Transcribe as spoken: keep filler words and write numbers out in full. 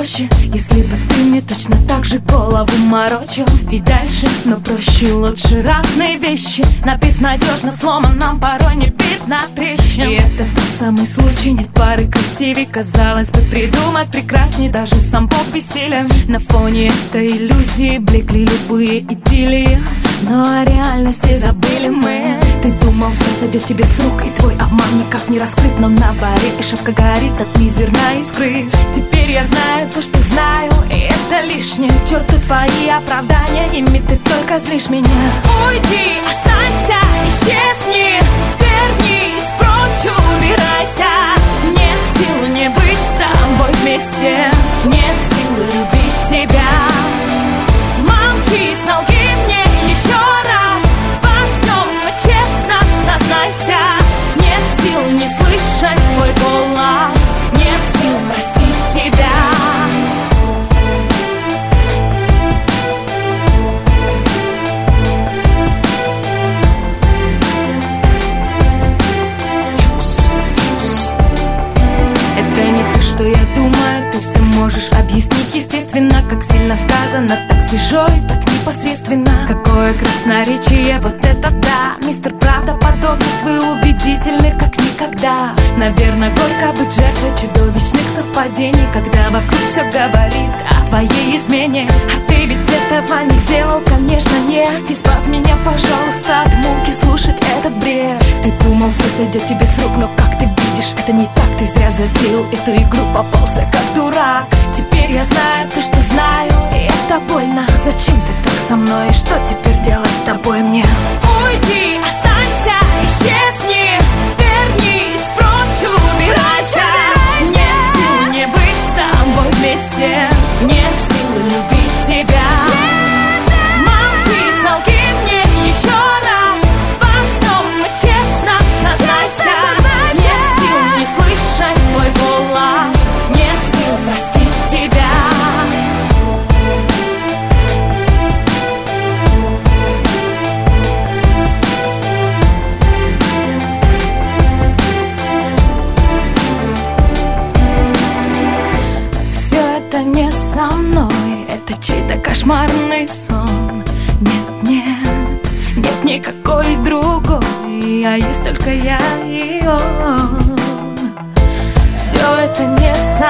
проще, если бы ты мне точно так же голову морочил. И дальше, но проще, лучше разные вещи. На безнадежно сломанном порой не видно трещин. И это тот самый случай, нет пары красивей. Казалось бы, придумать прекрасней даже сам Бог бессилен. На фоне этой иллюзии блекли любые идиллии, но о реальности забыли мы. Ты думал, все сойдет тебе с рук, и твой обман никак не раскрыт. Но на баре и шапка горит от мизерной искры. Теперь я знаю то, что знаю, и это лишнее. К черту твои оправдания, ими ты только злишь меня. Уйди, останься, исчезни, вернись прочь, убирайся. Нет сил не быть с тобой вместе, нет сил любить тебя. Молчи, солги мне еще раз, во всем честно сознайся. Нет сил не слышать твой голос, нет сил простить тебя. Это не то, что я думаю, ты все можешь объяснить естественно. Как сильно сказано, так свежо и так непосредственно. Какое красноречие, вот это да. Мистер Правдоподобность, вы убедительны как никогда. Наверное, горько быть жертвой чудовищных совпадений, когда вокруг все говорит о твоей измене. А ты ведь этого не делал, конечно, нет. Избавь меня, пожалуйста, от муки слушать этот бред. Ты думал, все сойдет тебе с рук, но как ты видишь, это не так. Ты зря затеял эту игру, попался как дурак. Теперь я знаю то, что знаю, и это больно. Зачем ты так со мной, и что теперь делать с тобой мне? Уйди, останься, исчезни, вернись прочь, убирайся. Нет сил не быть с тобой вместе, нет сил любить тебя. Молчи, солги мне еще раз, во всем честно сознайся. Нет сил не слышать твой голос, нет сил простить тебя. Не со мной, это чей-то кошмарный сон. Нет, нет, нет никакой другой, а есть только я и он. Все это не со